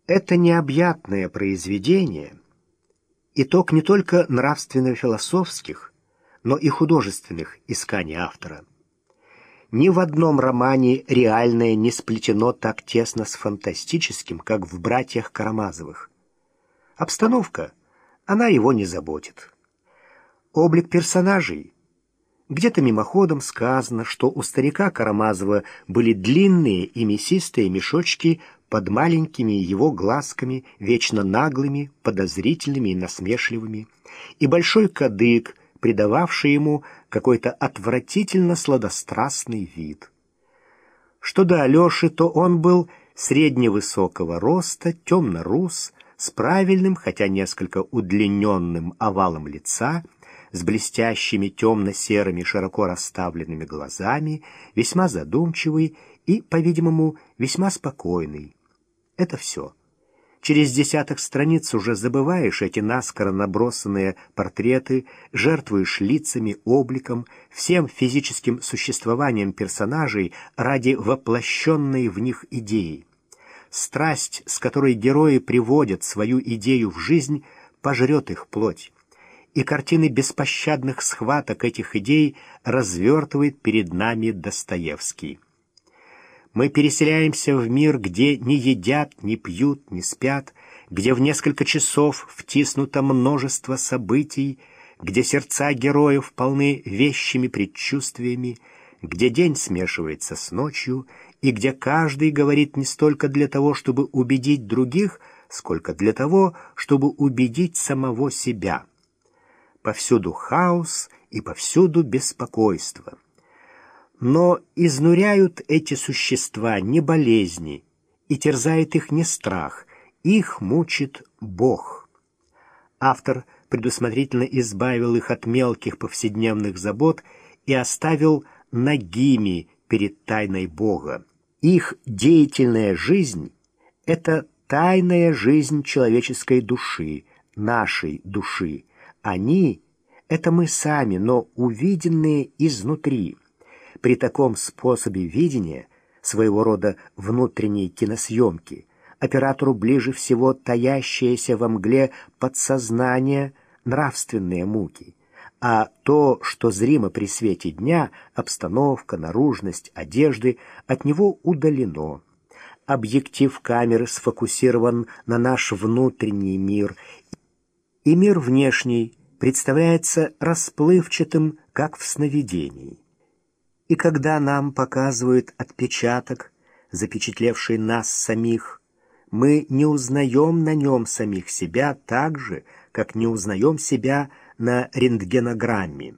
Это необъятное произведение — итог не только нравственно-философских, но и художественных исканий автора. Ни в одном романе реальное не сплетено так тесно с фантастическим, как в «Братьях Карамазовых». Обстановка, она его не заботит. Облик персонажей. Где-то мимоходом сказано, что у старика Карамазова были длинные и мясистые мешочки под маленькими его глазками, вечно наглыми, подозрительными и насмешливыми, и большой кадык, придававший ему какой-то отвратительно сладострастный вид. Что до Алеши, то он был средневысокого роста, темно-рус, с правильным, хотя несколько удлиненным овалом лица, с блестящими темно-серыми широко расставленными глазами, весьма задумчивый и, по-видимому, весьма спокойный. Это все. Через десяток страниц уже забываешь эти наскоро набросанные портреты, жертвуешь лицами, обликом, всем физическим существованием персонажей ради воплощенной в них идеи. Страсть, с которой герои приводят свою идею в жизнь, пожрет их плоть. И картины беспощадных схваток этих идей развертывает перед нами Достоевский. Мы переселяемся в мир, где не едят, не пьют, не спят, где в несколько часов втиснуто множество событий, где сердца героев полны вещими предчувствиями, где день смешивается с ночью и где каждый говорит не столько для того, чтобы убедить других, сколько для того, чтобы убедить самого себя. Повсюду хаос и повсюду беспокойство. Но изнуряют эти существа не болезни, и терзает их не страх, их мучит Бог. Автор предусмотрительно избавил их от мелких повседневных забот и оставил нагими перед тайной Бога. Их деятельная жизнь — это тайная жизнь человеческой души, нашей души. Они — это мы сами, но увиденные изнутри. При таком способе видения, своего рода внутренней киносъемки, оператору ближе всего таящееся во мгле подсознание нравственные муки, а то, что зримо при свете дня, обстановка, наружность, одежды, от него удалено. Объектив камеры сфокусирован на наш внутренний мир, и мир внешний представляется расплывчатым, как в сновидении. И когда нам показывают отпечаток, запечатлевший нас самих, мы не узнаем на нем самих себя так же, как не узнаем себя на рентгенограмме.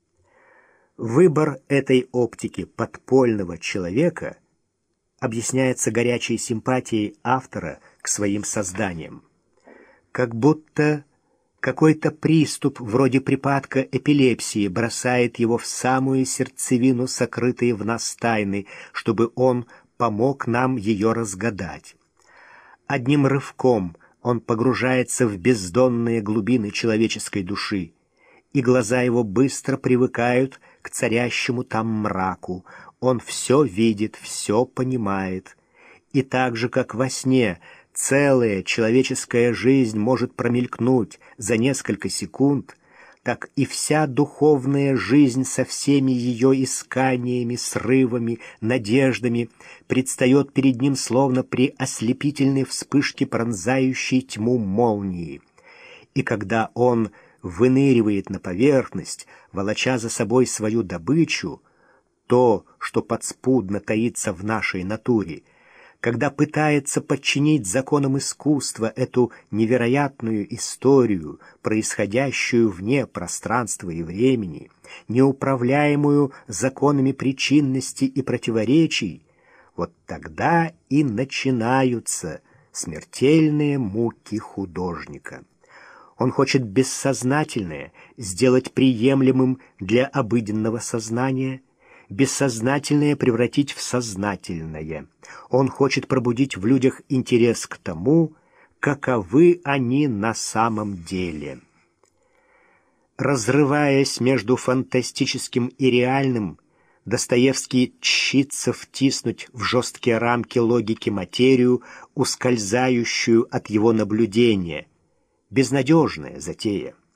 Выбор этой оптики подпольного человека объясняется горячей симпатией автора к своим созданиям. Как будто какой-то приступ, вроде припадка эпилепсии, бросает его в самую сердцевину сокрытой в нас тайны, чтобы он помог нам ее разгадать. Одним рывком он погружается в бездонные глубины человеческой души, и глаза его быстро привыкают к царящему там мраку. Он все видит, все понимает. И так же, как во сне, целая человеческая жизнь может промелькнуть за несколько секунд, так и вся духовная жизнь со всеми ее исканиями, срывами, надеждами предстает перед ним словно при ослепительной вспышке пронзающей тьму молнии. И когда он выныривает на поверхность, волоча за собой свою добычу, то, что подспудно таится в нашей натуре, когда пытается подчинить законам искусства эту невероятную историю, происходящую вне пространства и времени, неуправляемую законами причинности и противоречий, вот тогда и начинаются смертельные муки художника. Он хочет бессознательное сделать приемлемым для обыденного сознания, бессознательное превратить в сознательное. Он хочет пробудить в людях интерес к тому, каковы они на самом деле. Разрываясь между фантастическим и реальным, Достоевский тщится втиснуть в жесткие рамки логики материю, ускользающую от его наблюдения. Безнадежная затея.